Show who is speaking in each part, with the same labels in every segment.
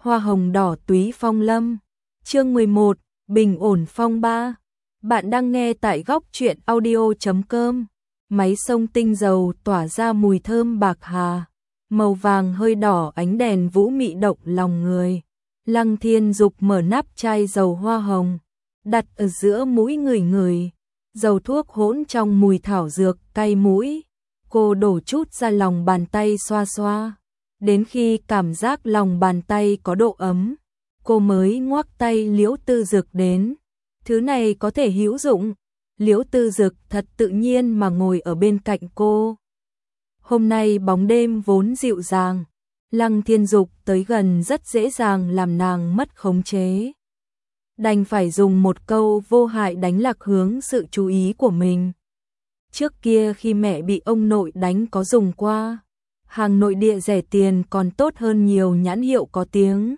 Speaker 1: Hoa hồng đỏ túy phong lâm. Chương 11, bình ổn phong ba. Bạn đang nghe tại góc truyện audio.com. Máy xông tinh dầu tỏa ra mùi thơm bạc hà, màu vàng hơi đỏ, ánh đèn vũ mị động lòng người. Lăng Thiên Dục mở nắp chai dầu hoa hồng, đặt ở giữa mũi ngửi ngửi. Dầu thuốc hỗn trong mùi thảo dược cay mũi. Cô đổ chút ra lòng bàn tay xoa xoa. Đến khi cảm giác lòng bàn tay có độ ấm, cô mới ngoắc tay Liễu Tư Dực đến. Thứ này có thể hữu dụng. Liễu Tư Dực thật tự nhiên mà ngồi ở bên cạnh cô. Hôm nay bóng đêm vốn dịu dàng, Lăng Thiên Dục tới gần rất dễ dàng làm nàng mất khống chế. Đành phải dùng một câu vô hại đánh lạc hướng sự chú ý của mình. Trước kia khi mẹ bị ông nội đánh có dùng qua. Hàng nội địa rẻ tiền còn tốt hơn nhiều nhãn hiệu có tiếng.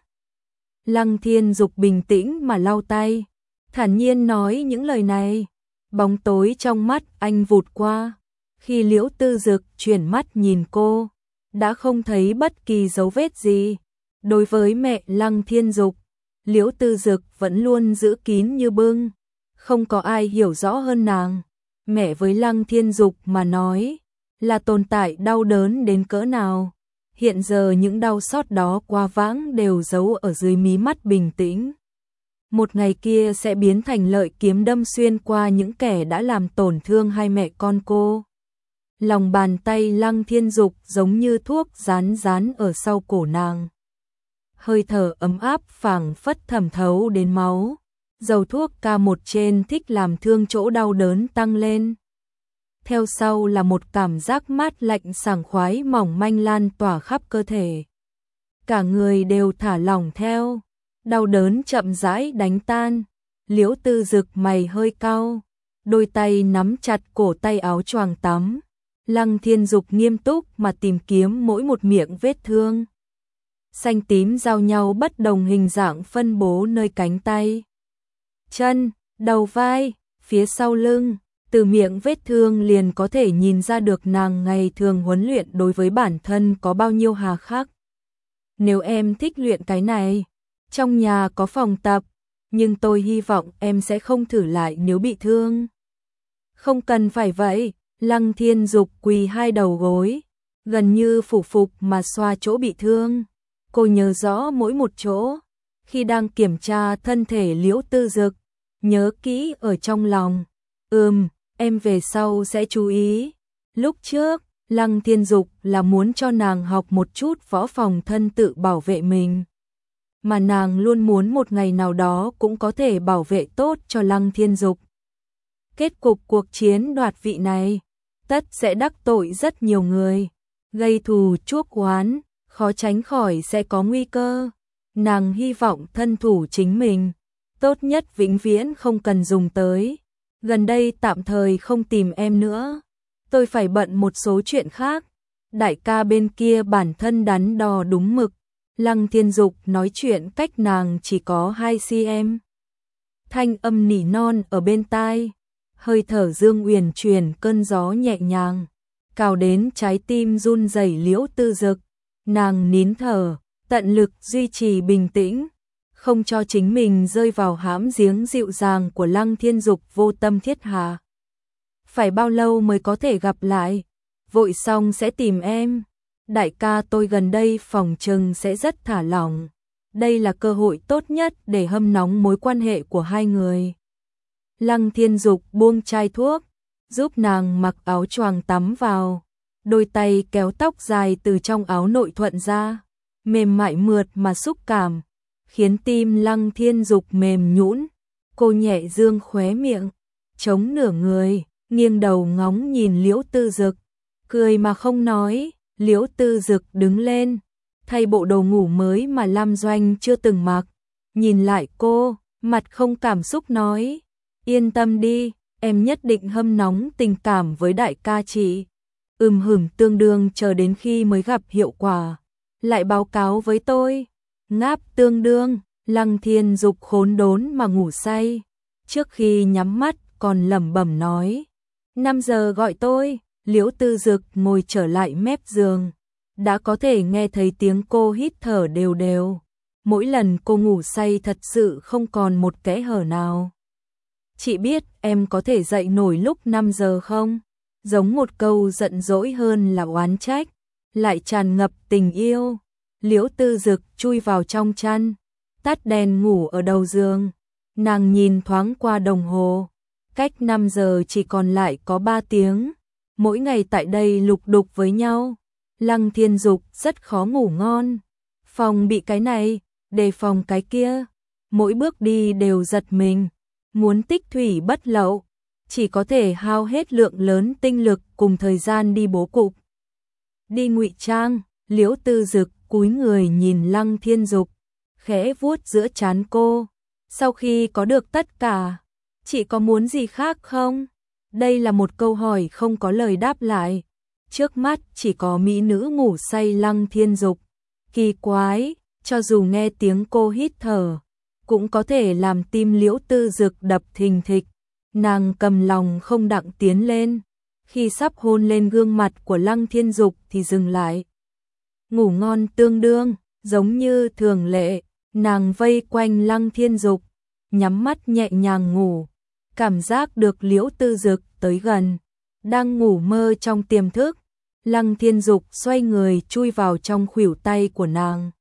Speaker 1: Lăng Thiên Dục bình tĩnh mà lau tay, thản nhiên nói những lời này. Bóng tối trong mắt anh vụt qua. Khi Liễu Tư Dực chuyển mắt nhìn cô, đã không thấy bất kỳ dấu vết gì. Đối với mẹ Lăng Thiên Dục, Liễu Tư Dực vẫn luôn giữ kín như bưng. Không có ai hiểu rõ hơn nàng. Mẹ với Lăng Thiên Dục mà nói là tồn tại đau đớn đến cỡ nào. Hiện giờ những đau xót đó qua vãng đều giấu ở dưới mí mắt bình tĩnh. Một ngày kia sẽ biến thành lợi kiếm đâm xuyên qua những kẻ đã làm tổn thương hai mẹ con cô. Lòng bàn tay Lăng Thiên Dục giống như thuốc rán rán ở sau cổ nàng. Hơi thở ấm áp phảng phất thẩm thấu đến máu. Dầu thuốc K1 trên thích làm thương chỗ đau đớn tăng lên. Theo sau là một cảm giác mát lạnh sảng khoái mỏng manh lan tỏa khắp cơ thể. Cả người đều thả lỏng theo. Đau đớn chậm rãi đánh tan. Liễu Tư Dực mày hơi cau, đôi tay nắm chặt cổ tay áo choàng tắm. Lăng Thiên Dục nghiêm túc mà tìm kiếm mỗi một miệng vết thương. Xanh tím giao nhau bất đồng hình dạng phân bố nơi cánh tay, chân, đầu vai, phía sau lưng. Từ miệng vết thương liền có thể nhìn ra được nàng ngày thường huấn luyện đối với bản thân có bao nhiêu hà khắc. Nếu em thích luyện cái này, trong nhà có phòng tập, nhưng tôi hy vọng em sẽ không thử lại nếu bị thương. Không cần phải vậy. Lăng Thiên Dục quỳ hai đầu gối, gần như phủ phục mà xoa chỗ bị thương. Cô nhớ rõ mỗi một chỗ. Khi đang kiểm tra thân thể Liễu Tư Dực, nhớ kỹ ở trong lòng. Em về sau sẽ chú ý. Lúc trước, Lăng Thiên Dục là muốn cho nàng học một chút võ phòng thân tự bảo vệ mình. Mà nàng luôn muốn một ngày nào đó cũng có thể bảo vệ tốt cho Lăng Thiên Dục. Kết cục cuộc chiến đoạt vị này, tất sẽ đắc tội rất nhiều người. Gây thù chuốc oán, khó tránh khỏi sẽ có nguy cơ. Nàng hy vọng thân thủ chính mình, tốt nhất vĩnh viễn không cần dùng tới. Gần đây tạm thời không tìm em nữa. Tôi phải bận một số chuyện khác. Đại ca bên kia bản thân đắn đo đúng mực. Lăng Thiên Dục nói chuyện cách nàng chỉ có 2 cm. Thanh âm nỉ non ở bên tai. Hơi thở dương uyển chuyển cơn gió nhẹ nhàng, cào đến trái tim run rẩy Liễu Tư Dực. Nàng nín thở, tận lực duy trì bình tĩnh, không cho chính mình rơi vào hãm giếng dịu dàng của Lăng Thiên Dục vô tâm thiết hà. Phải bao lâu mới có thể gặp lại? Vội xong sẽ tìm em. Đại ca tôi gần đây phòng trừng sẽ rất thả lỏng. Đây là cơ hội tốt nhất để hâm nóng mối quan hệ của hai người. Lăng Thiên Dục buông chai thuốc, giúp nàng mặc áo choàng tắm vào. Đôi tay kéo tóc dài từ trong áo nội thuận ra, mềm mại mượt mà xúc cảm, khiến tim Lăng Thiên Dục mềm nhũn. Cô nhẹ dương khóe miệng, chống nửa người, nghiêng đầu ngóng nhìn Liễu Tư Dực, cười mà không nói. Liễu Tư Dực đứng lên, thay bộ đồ ngủ mới mà Lam Doanh chưa từng mặc, nhìn lại cô, mặt không cảm xúc nói: "Yên tâm đi, em nhất định hâm nóng tình cảm với đại ca chị." Tương đương chờ đến khi mới gặp hiệu quả, lại báo cáo với tôi. Ngáp tương đương. Lăng Thiên Dục khốn đốn mà ngủ say, trước khi nhắm mắt còn lẩm bẩm nói: "5 giờ gọi tôi." Liễu Tư Dực ngồi trở lại mép giường, đã có thể nghe thấy tiếng cô hít thở đều đều. mỗi lần cô ngủ say thật sự không còn một kẽ hở nào. Chị biết em có thể dậy nổi lúc 5 giờ không? Giống một câu giận dỗi hơn là oán trách, lại tràn ngập tình yêu. Liễu Tư Dực chui vào trong chăn, tắt đèn ngủ ở đầu giường. Nàng nhìn thoáng qua đồng hồ, cách 5 giờ chỉ còn lại có 3 tiếng. Mỗi ngày tại đây lục đục với nhau, Lăng Thiên Dục rất khó ngủ ngon. Phòng bị cái này, đề phòng cái kia, mỗi bước đi đều giật mình. Muốn tích thủy bất lậu, chỉ có thể hao hết lượng lớn tinh lực cùng thời gian đi bố cục. Đi ngụy trang, Liễu Tư Dực cúi người nhìn Lăng Thiên Dục, khẽ vuốt giữa trán cô. Sau khi có được tất cả, chị có muốn gì khác không? Đây là một câu hỏi không có lời đáp lại. Trước mắt chỉ có mỹ nữ ngủ say Lăng Thiên Dục. Kỳ quái, cho dù nghe tiếng cô hít thở, cũng có thể làm tim Liễu Tư Dực đập thình thịch. Nàng cầm lòng không đặng tiến lên, khi sắp hôn lên gương mặt của Lăng Thiên Dục thì dừng lại. Ngủ ngon tương đương, giống như thường lệ, nàng vây quanh Lăng Thiên Dục, nhắm mắt nhẹ nhàng ngủ, cảm giác được Liễu Tư Dực tới gần, đang ngủ mơ trong tiềm thức. Lăng Thiên Dục xoay người chui vào trong khuỷu tay của nàng.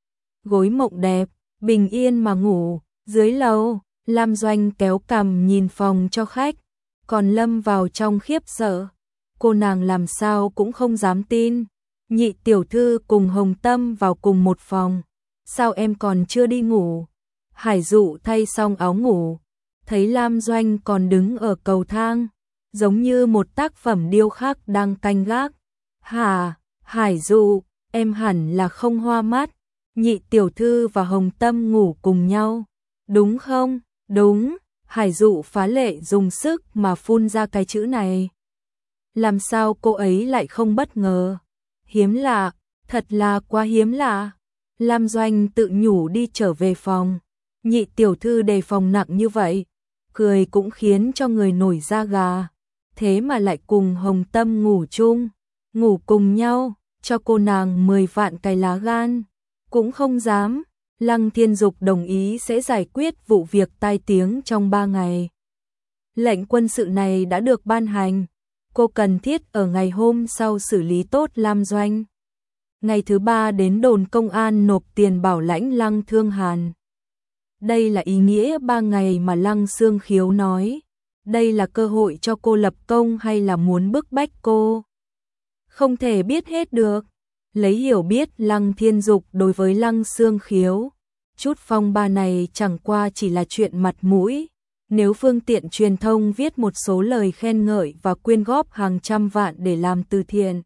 Speaker 1: Gối mộng đẹp, bình yên mà ngủ. Dưới lầu, Lam Doanh kéo cằm nhìn phòng cho khách, còn lâm vào trong khiếp sợ. Cô nàng làm sao cũng không dám tin. Nhị tiểu thư cùng Hồng Tâm vào cùng một phòng. Sao em còn chưa đi ngủ? Hải Dụ thay xong áo ngủ, thấy Lam Doanh còn đứng ở cầu thang, giống như một tác phẩm điêu khắc đang canh gác. Hả, Hải Dụ, em hẳn là không hoa mắt. Nhị tiểu thư và Hồng Tâm ngủ cùng nhau, đúng không? Đúng. Hải Dụ phá lệ dùng sức mà phun ra cái chữ này. Làm sao cô ấy lại không bất ngờ? Hiếm lạ, thật là quá hiếm lạ. Lam Doanh tự nhủ đi trở về phòng. Nhị tiểu thư đề phòng nặng như vậy, cười cũng khiến cho người nổi da gà. Thế mà lại cùng Hồng Tâm ngủ chung, ngủ cùng nhau, cho cô nàng 10 vạn cái lá gan. Cũng không dám. Lăng Thiên Dục đồng ý sẽ giải quyết vụ việc tai tiếng trong 3 ngày. Lệnh quân sự này đã được ban hành, cô cần thiết ở ngày hôm sau xử lý tốt Lam Doanh. Ngày thứ 3 đến đồn công an nộp tiền bảo lãnh Lăng Thương Hàn. Đây là ý nghĩa 3 ngày mà Lăng Xương Khiếu nói. Đây là cơ hội cho cô lập công hay là muốn bức bách cô? Không thể biết hết được. Lấy hiểu biết Lăng Thiên Dục đối với Lăng Xương Khiếu, chút phong ba này chẳng qua chỉ là chuyện mặt mũi. Nếu phương tiện truyền thông viết một số lời khen ngợi và quyên góp hàng trăm vạn để làm từ thiện,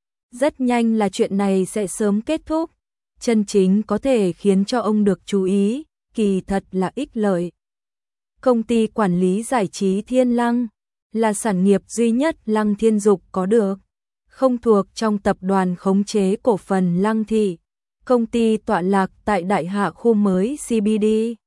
Speaker 1: rất nhanh là chuyện này sẽ sớm kết thúc. Chân chính có thể khiến cho ông được chú ý, kỳ thật là ích lợi. Công ty quản lý giải trí Thiên Lăng là sản nghiệp duy nhất Lăng Thiên Dục có được, không thuộc trong tập đoàn khống chế cổ phần Lăng Thị. Công ty tọa lạc tại Đại Hạ khu mới CBD.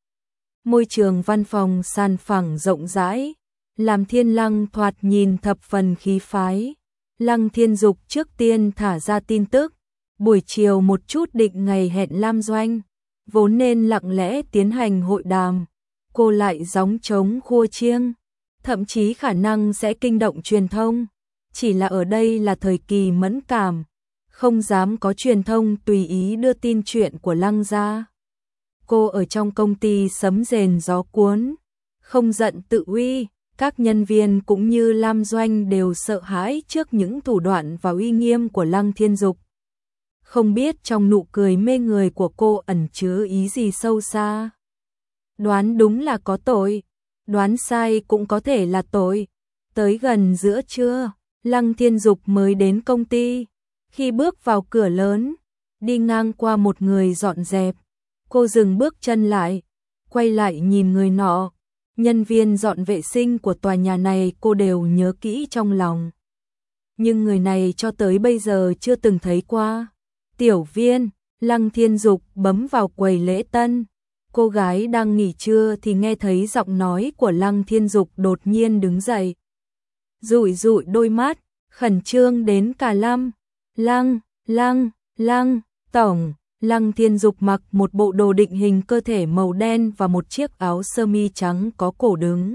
Speaker 1: Môi trường văn phòng sàn phẳng rộng rãi, làm Thiên Lăng thoạt nhìn thập phần khí phái. Lăng Thiên Dục trước tiên thả ra tin tức, buổi chiều một chút định ngày hẹn Lam Doanh, vốn nên lặng lẽ tiến hành hội đàm, cô lại gióng trống khua chiêng, thậm chí khả năng sẽ kinh động truyền thông. Chỉ là ở đây là thời kỳ mẫn cảm, không dám có truyền thông tùy ý đưa tin chuyện của Lăng gia. Cô ở trong công ty sấm rền gió cuốn, không giận tự uy, các nhân viên cũng như Lam Doanh đều sợ hãi trước những thủ đoạn và uy nghiêm của Lăng Thiên Dục. Không biết trong nụ cười mê người của cô ẩn chứa ý gì sâu xa. Đoán đúng là có tội, đoán sai cũng có thể là tội. Tới gần giữa trưa, Lăng Thiên Dục mới đến công ty. Khi bước vào cửa lớn, đi ngang qua một người dọn dẹp, cô dừng bước chân lại, quay lại nhìn người nọ. Nhân viên dọn vệ sinh của tòa nhà này cô đều nhớ kỹ trong lòng. Nhưng người này cho tới bây giờ chưa từng thấy qua. Tiểu Viên, Lăng Thiên Dục bấm vào quầy lễ tân. Cô gái đang nghỉ trưa thì nghe thấy giọng nói của Lăng Thiên Dục đột nhiên đứng dậy. Dụi dụi đôi mắt, khẩn trương đến cả lâm. Lăng, tổng, Lăng Thiên Dục mặc một bộ đồ định hình cơ thể màu đen và một chiếc áo sơ mi trắng có cổ đứng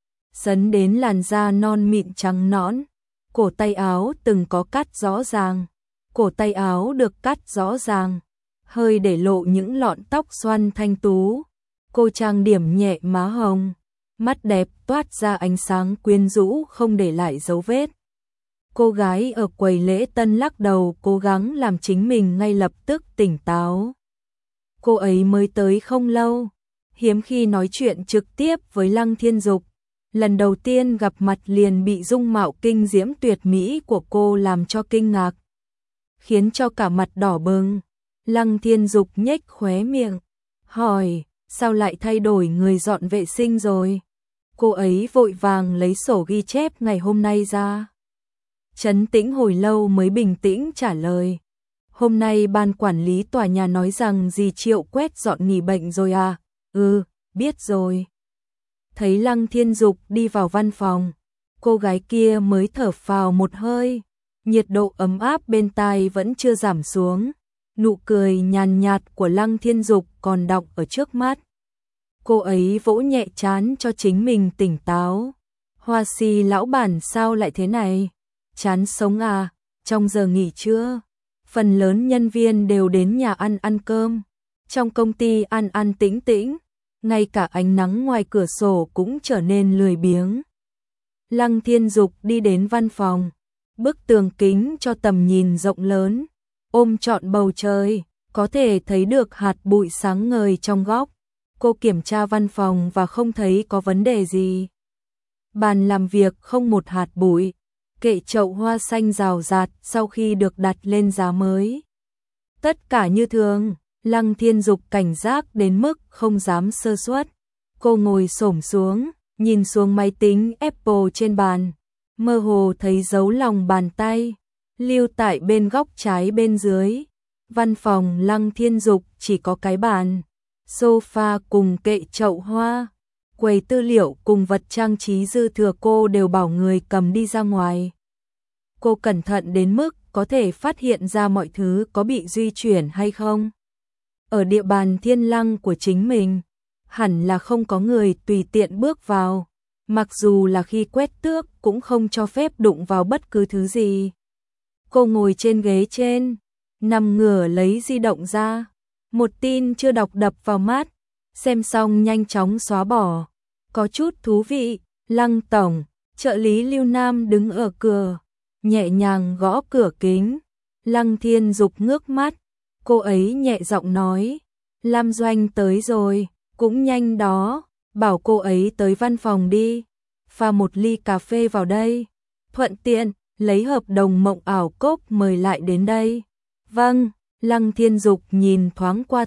Speaker 1: sấn đến làn da non mịn trắng nõn. Cổ tay áo từng có cắt rõ ràng. Cổ tay áo được cắt rõ ràng, hơi để lộ những lọn tóc xoăn thanh tú. Cô trang điểm nhẹ má hồng, mắt đẹp toát ra ánh sáng quyến rũ không để lại dấu vết. Cô gái ở quầy lễ tân lắc đầu cố gắng làm chính mình ngay lập tức tỉnh táo. Cô ấy mới tới không lâu, hiếm khi nói chuyện trực tiếp với Lăng Thiên Dục. Lần đầu tiên gặp mặt liền bị dung mạo kinh diễm tuyệt mỹ của cô làm cho kinh ngạc, khiến cho cả mặt đỏ bừng. Lăng Thiên Dục nhếch khóe miệng, hỏi, sao lại thay đổi người dọn vệ sinh rồi? Cô ấy vội vàng lấy sổ ghi chép ngày hôm nay ra. Trấn tĩnh hồi lâu mới bình tĩnh trả lời. Hôm nay ban quản lý tòa nhà nói rằng dì Triệu quét dọn nghỉ bệnh rồi à? Ừ, biết rồi. Thấy Lăng Thiên Dục đi vào văn phòng, cô gái kia mới thở phào một hơi. Nhiệt độ ấm áp bên tai vẫn chưa giảm xuống. Nụ cười nhàn nhạt của Lăng Thiên Dục còn đọng ở trước mắt. Cô ấy vỗ nhẹ trán cho chính mình tỉnh táo. Hoa Si lão bản sao lại thế này? Chán sống à? Trong giờ nghỉ trưa, phần lớn nhân viên đều đến nhà ăn cơm. Trong công ty ăn tĩnh tĩnh, ngay cả ánh nắng ngoài cửa sổ cũng trở nên lười biếng. Lăng Thiên Dục đi đến văn phòng, bức tường kính cho tầm nhìn rộng lớn, ôm trọn bầu trời, có thể thấy được hạt bụi sáng ngời trong góc. Cô kiểm tra văn phòng và không thấy có vấn đề gì. Bàn làm việc không một hạt bụi, kệ chậu hoa xanh rào rạt sau khi được đặt lên giá mới. Tất cả như thường. Lăng Thiên Dục cảnh giác đến mức không dám sơ suất. Cô ngồi xổm xuống, nhìn xuống máy tính Apple trên bàn, mơ hồ thấy dấu lòng bàn tay lưu tại bên góc trái bên dưới. Văn phòng Lăng Thiên Dục chỉ có cái bàn, sofa cùng kệ chậu hoa, quầy tư liệu cùng vật trang trí dư thừa cô đều bảo người cầm đi ra ngoài. Cô cẩn thận đến mức có thể phát hiện ra mọi thứ có bị di chuyển hay không. Ở địa bàn thiên lăng của chính mình, hẳn là không có người tùy tiện bước vào, mặc dù là khi quét tước cũng không cho phép đụng vào bất cứ thứ gì. Cô ngồi trên ghế trên, nằm ngửa lấy di động ra, một tin chưa đọc đập vào mắt, xem xong nhanh chóng xóa bỏ. Có chút thú vị, Lăng tổng, trợ lý Lưu Nam đứng ở cửa, nhẹ nhàng gõ cửa kính. Lăng Thiên Dục ngước mắt, cô ấy nhẹ giọng nói, Lam Doanh tới rồi, cũng nhanh đó, bảo cô ấy tới văn phòng đi, pha một ly cà phê vào đây, thuận tiện, lấy hợp đồng mộng ảo cốc mời lại đến đây. Vâng, Lăng Thiên Dục nhìn thoáng qua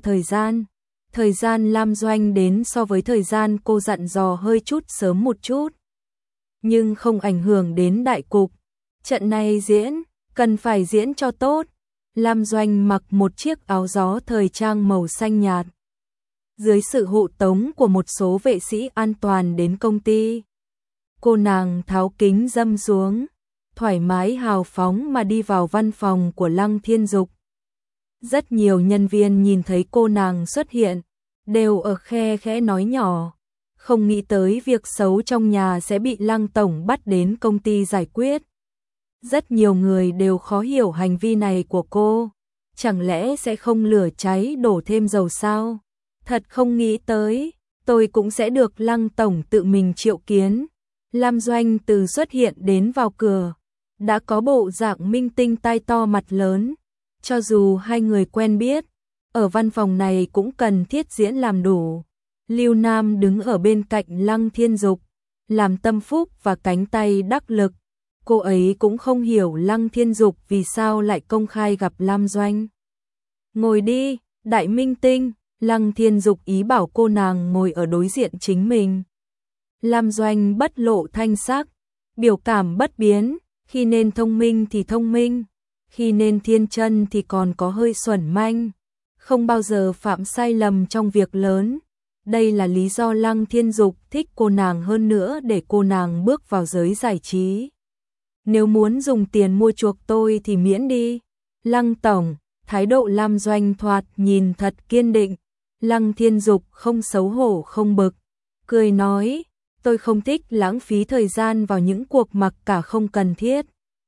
Speaker 1: thời gian Lam Doanh đến so với thời gian cô dặn dò hơi chút sớm một chút, nhưng không ảnh hưởng đến đại cục. Trận này diễn, cần phải diễn cho tốt. Lam Doanh mặc một chiếc áo gió thời trang màu xanh nhạt, dưới sự hộ tống của một số vệ sĩ an toàn đến công ty. Cô nàng tháo kính râm xuống, thoải mái hào phóng mà đi vào văn phòng của Lăng Thiên Dục. Rất nhiều nhân viên nhìn thấy cô nàng xuất hiện, đều ở khe khẽ nói nhỏ, không nghĩ tới việc xấu trong nhà sẽ bị Lăng tổng bắt đến công ty giải quyết. Rất nhiều người đều khó hiểu hành vi này của cô, chẳng lẽ sẽ không lửa cháy đổ thêm dầu sao? Thật không nghĩ tới, tôi cũng sẽ được Lăng tổng tự mình triệu kiến. Lam Doanh từ xuất hiện đến vào cửa, đã có bộ dạng minh tinh tai to mặt lớn. Cho dù hai người quen biết, ở văn phòng này cũng cần thiết diễn làm đủ. Lưu Nam đứng ở bên cạnh Lăng Thiên Dục, làm tâm phúc và cánh tay đắc lực. Cô ấy cũng không hiểu Lăng Thiên Dục vì sao lại công khai gặp Lam Doanh. Ngồi đi, đại minh tinh. Lăng Thiên Dục ý bảo cô nàng ngồi ở đối diện chính mình. Lam Doanh bất lộ thanh sắc, biểu cảm bất biến, khi nên thông minh thì thông minh, khi nên thiên chân thì còn có hơi xuẩn manh, không bao giờ phạm sai lầm trong việc lớn. Đây là lý do Lăng Thiên Dục thích cô nàng hơn nữa để cô nàng bước vào giới giải trí. Nếu muốn dùng tiền mua chuộc tôi thì miễn đi. Lăng tổng, Thái độ Lam Doanh thoạt nhìn thật kiên định. Lăng Thiên Dục không xấu hổ không bực, cười nói, tôi không thích lãng phí thời gian vào những cuộc mặc cả không cần thiết.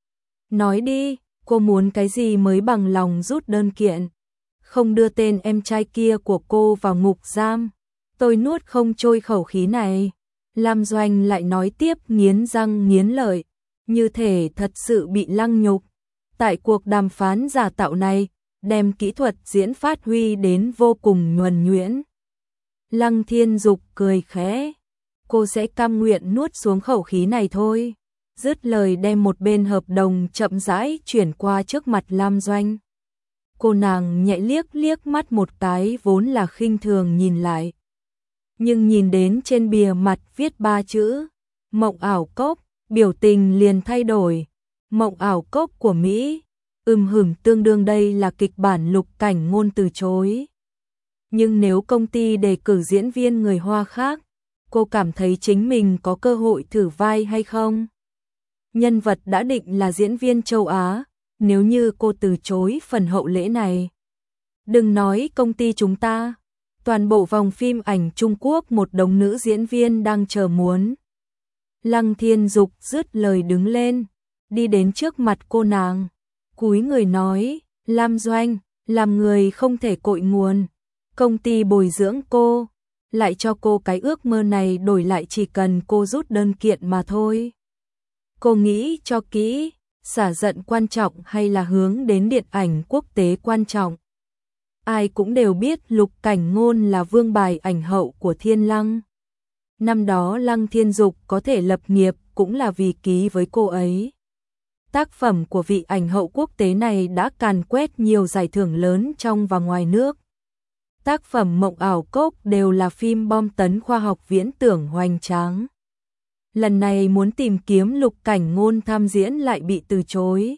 Speaker 1: Nói đi, cô muốn cái gì mới bằng lòng rút đơn kiện? Không đưa tên em trai kia của cô vào ngục giam. Tôi nuốt không trôi khẩu khí này. Lam Doanh lại nói tiếp nghiến răng nghiến lợi, như thể thật sự bị lăng nhục. Tại cuộc đàm phán giả tạo này, đem kỹ thuật diễn phát huy đến vô cùng nhuần nhuyễn. Lăng Thiên Dục cười khẽ, cô sẽ cam nguyện nuốt xuống khẩu khí này thôi. Dứt lời đem một bên hợp đồng chậm rãi chuyển qua trước mặt Lam Doanh. Cô nàng nhẹ liếc liếc mắt một cái vốn là khinh thường nhìn lại. Nhưng nhìn đến trên bìa mặt viết 3 chữ Mộng ảo cốc, biểu tình liền thay đổi. Mộng ảo cốc của Mỹ, tương đương đây là kịch bản Lục Cảnh Ngôn từ chối. Nhưng nếu công ty đề cử diễn viên người Hoa khác, cô cảm thấy chính mình có cơ hội thử vai hay không? Nhân vật đã định là diễn viên châu Á, nếu như cô từ chối phần hậu lễ này. Đừng nói công ty chúng ta, toàn bộ vòng phim ảnh Trung Quốc một đống nữ diễn viên đang chờ muốn. Lăng Thiên Dục dứt lời đứng lên, đi đến trước mặt cô nàng, cúi người nói, Lam Doanh, làm người không thể cội nguồn. Công ty bồi dưỡng cô, lại cho cô cái ước mơ này đổi lại chỉ cần cô rút đơn kiện mà thôi. Cô nghĩ cho kỹ, xả giận quan trọng hay là hướng đến điện ảnh quốc tế quan trọng? Ai cũng đều biết Lục Cảnh Ngôn là vương bài ảnh hậu của Thiên Lăng. Năm đó Lăng Thiên Dục có thể lập nghiệp cũng là vì ký với cô ấy. Tác phẩm của vị ảnh hậu quốc tế này đã càn quét nhiều giải thưởng lớn trong và ngoài nước. Tác phẩm Mộng ảo cốc đều là phim bom tấn khoa học viễn tưởng hoành tráng. Lần này muốn tìm kiếm Lục Cảnh Ngôn tham diễn lại bị từ chối.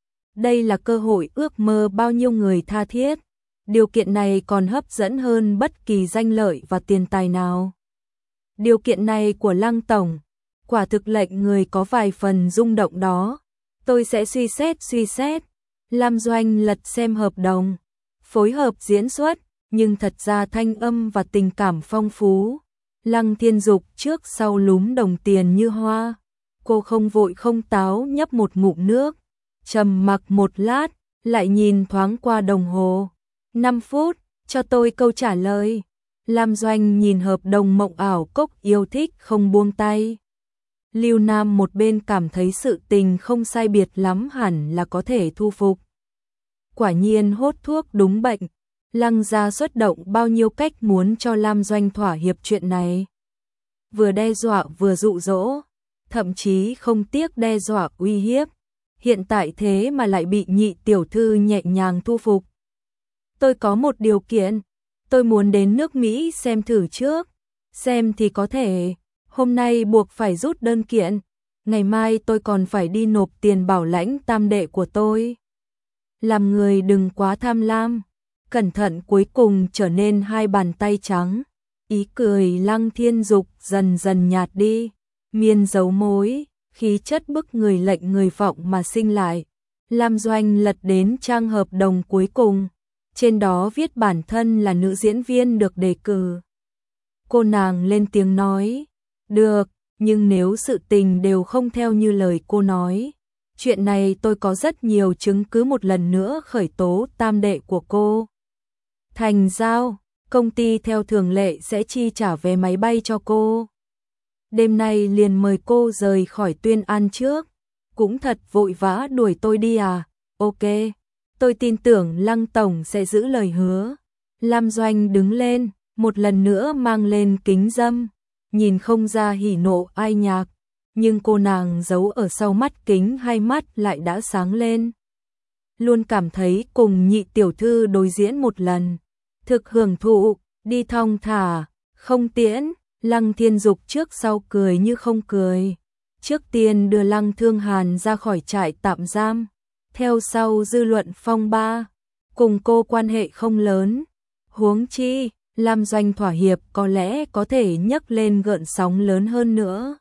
Speaker 1: Đây là cơ hội ước mơ bao nhiêu người tha thiết. Điều kiện này còn hấp dẫn hơn bất kỳ danh lợi và tiền tài nào. Điều kiện này của Lăng Tổng, quả thực lệnh người có vài phần rung động đó. Tôi sẽ suy xét. Lam Doanh lật xem hợp đồng, phối hợp diễn xuất, nhưng thật ra thanh âm và tình cảm phong phú. Lăng Thiên Dục trước sau lúm đồng tiền như hoa. Cô không vội không táo nhấp một ngụm nước, trầm mặc một lát, lại nhìn thoáng qua đồng hồ. 5 phút, cho tôi câu trả lời. Lam Doanh nhìn hợp đồng Mộng ảo cốc yêu thích không buông tay. Lưu Nam một bên cảm thấy sự tình không sai biệt lắm hẳn là có thể thu phục. Quả nhiên hốt thuốc đúng bệnh. Lăng gia xuất động bao nhiêu cách muốn cho Lam Doanh thỏa hiệp chuyện này. Vừa đe dọa vừa dụ dỗ, thậm chí không tiếc đe dọa uy hiếp. Hiện tại thế mà lại bị Nhị tiểu thư nhẹ nhàng thu phục. Tôi có một điều kiện, tôi muốn đến nước Mỹ xem thử trước, xem thì có thể, hôm nay buộc phải rút đơn kiện, ngày mai tôi còn phải đi nộp tiền bảo lãnh tam đệ của tôi. Làm người đừng quá tham lam, cẩn thận cuối cùng trở nên hai bàn tay trắng. Ý cười Lăng Thiên Dục dần dần nhạt đi, miên dấu mối, khí chất bức người lệnh người vọng mà sinh lại. Lam Doanh lật đến trang hợp đồng cuối cùng, trên đó viết bản thân là nữ diễn viên được đề cử. Cô nàng lên tiếng nói, được, nhưng nếu sự tình đều không theo như lời cô nói, chuyện này tôi có rất nhiều chứng cứ một lần nữa khởi tố tam đệ của cô. Thành giao, công ty theo thường lệ sẽ chi trả vé máy bay cho cô. Đêm nay liền mời cô rời khỏi Tuyên An trước. Cũng thật vội vã đuổi tôi đi à? Ok, tôi tin tưởng Lăng Tổng sẽ giữ lời hứa. Lam Doanh đứng lên, một lần nữa mang lên kính râm, nhìn không ra hỉ nộ ai nhạc, nhưng cô nàng giấu ở sau mắt kính hai mắt lại đã sáng lên. Luôn cảm thấy cùng Nhị tiểu thư đối diễn một lần, thực hưởng thụ, đi thong thả, không tiễn. Lăng Thiên Dục trước sau cười như không cười. Trước tiên đưa Lăng Thương Hàn ra khỏi trại tạm giam, theo sau dư luận phong ba, cùng cô quan hệ không lớn. Huống chi, Lam Doanh thỏa hiệp có lẽ có thể nhấc lên gợn sóng lớn hơn nữa.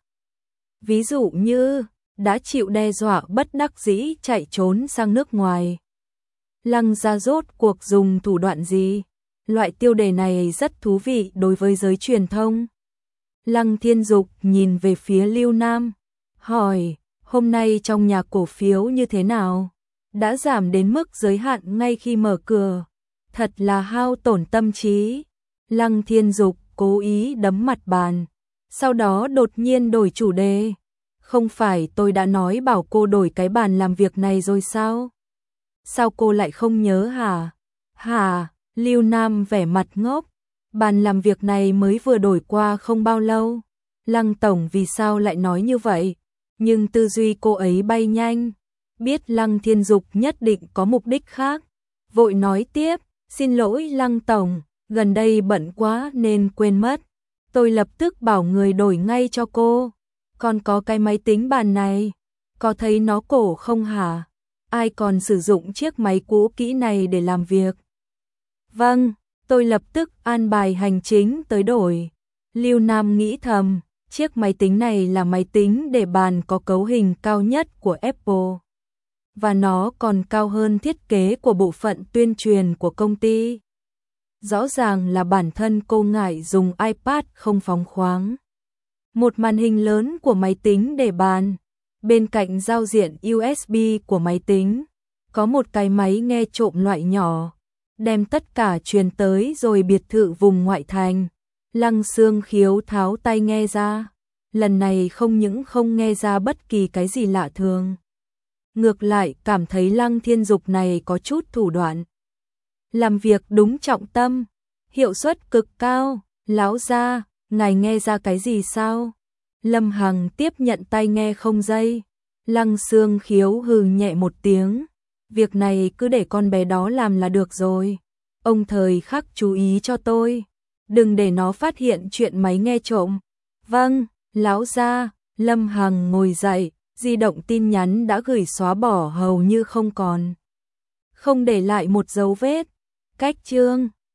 Speaker 1: Ví dụ như, đã chịu đe dọa bất đắc dĩ chạy trốn sang nước ngoài. Lăng gia rốt cuộc dùng thủ đoạn gì? Loại tiêu đề này rất thú vị đối với giới truyền thông. Lăng Thiên Dục nhìn về phía Lưu Nam, hỏi, hôm nay trong nhà cổ phiếu như thế nào? Đã giảm đến mức giới hạn ngay khi mở cửa. Thật là hao tổn tâm trí. Lăng Thiên Dục cố ý đấm mặt bàn, sau đó đột nhiên đổi chủ đề. Không phải tôi đã nói bảo cô đổi cái bàn làm việc này rồi sao? Sao cô lại không nhớ hả? Hả? Lưu Nam vẻ mặt ngốc. Bàn làm việc này mới vừa đổi qua không bao lâu. Lăng tổng vì sao lại nói như vậy? Nhưng tư duy cô ấy bay nhanh. Biết Lăng Thiên Dục nhất định có mục đích khác. Vội nói tiếp, xin lỗi Lăng tổng, gần đây bận quá nên quên mất. Tôi lập tức bảo người đổi ngay cho cô. Còn có cái máy tính bàn này, có thấy nó cổ không hả? Ai còn sử dụng chiếc máy cũ kỹ này để làm việc? Vâng, tôi lập tức an bài hành chính tới đổi. Lưu Nam nghĩ thầm, chiếc máy tính này là máy tính để bàn có cấu hình cao nhất của Apple. Và nó còn cao hơn thiết kế của bộ phận tuyên truyền của công ty. Rõ ràng là bản thân cô ngại dùng iPad không phóng khoáng. Một màn hình lớn của máy tính để bàn, bên cạnh giao diện USB của máy tính, có một cái máy nghe trộm loại nhỏ, đem tất cả truyền tới rồi biệt thự vùng ngoại thành. Lăng Xương Khiếu tháo tai nghe ra, lần này không những không nghe ra bất kỳ cái gì lạ thường. Ngược lại cảm thấy Lăng Thiên Dục này có chút thủ đoạn. Làm việc đúng trọng tâm, hiệu suất cực cao. Lão gia, ngài nghe ra cái gì sao? Lâm Hằng tiếp nhận tai nghe không dây. Lăng Xương Khiếu hừ nhẹ một tiếng. Việc này cứ để con bé đó làm là được rồi. Ông thời khắc chú ý cho tôi. Đừng để nó phát hiện chuyện máy nghe trộm. Vâng, lão gia. Lâm Hằng ngồi dậy, di động tin nhắn đã gửi xóa bỏ hầu như không còn. Không để lại một dấu vết. Cách chương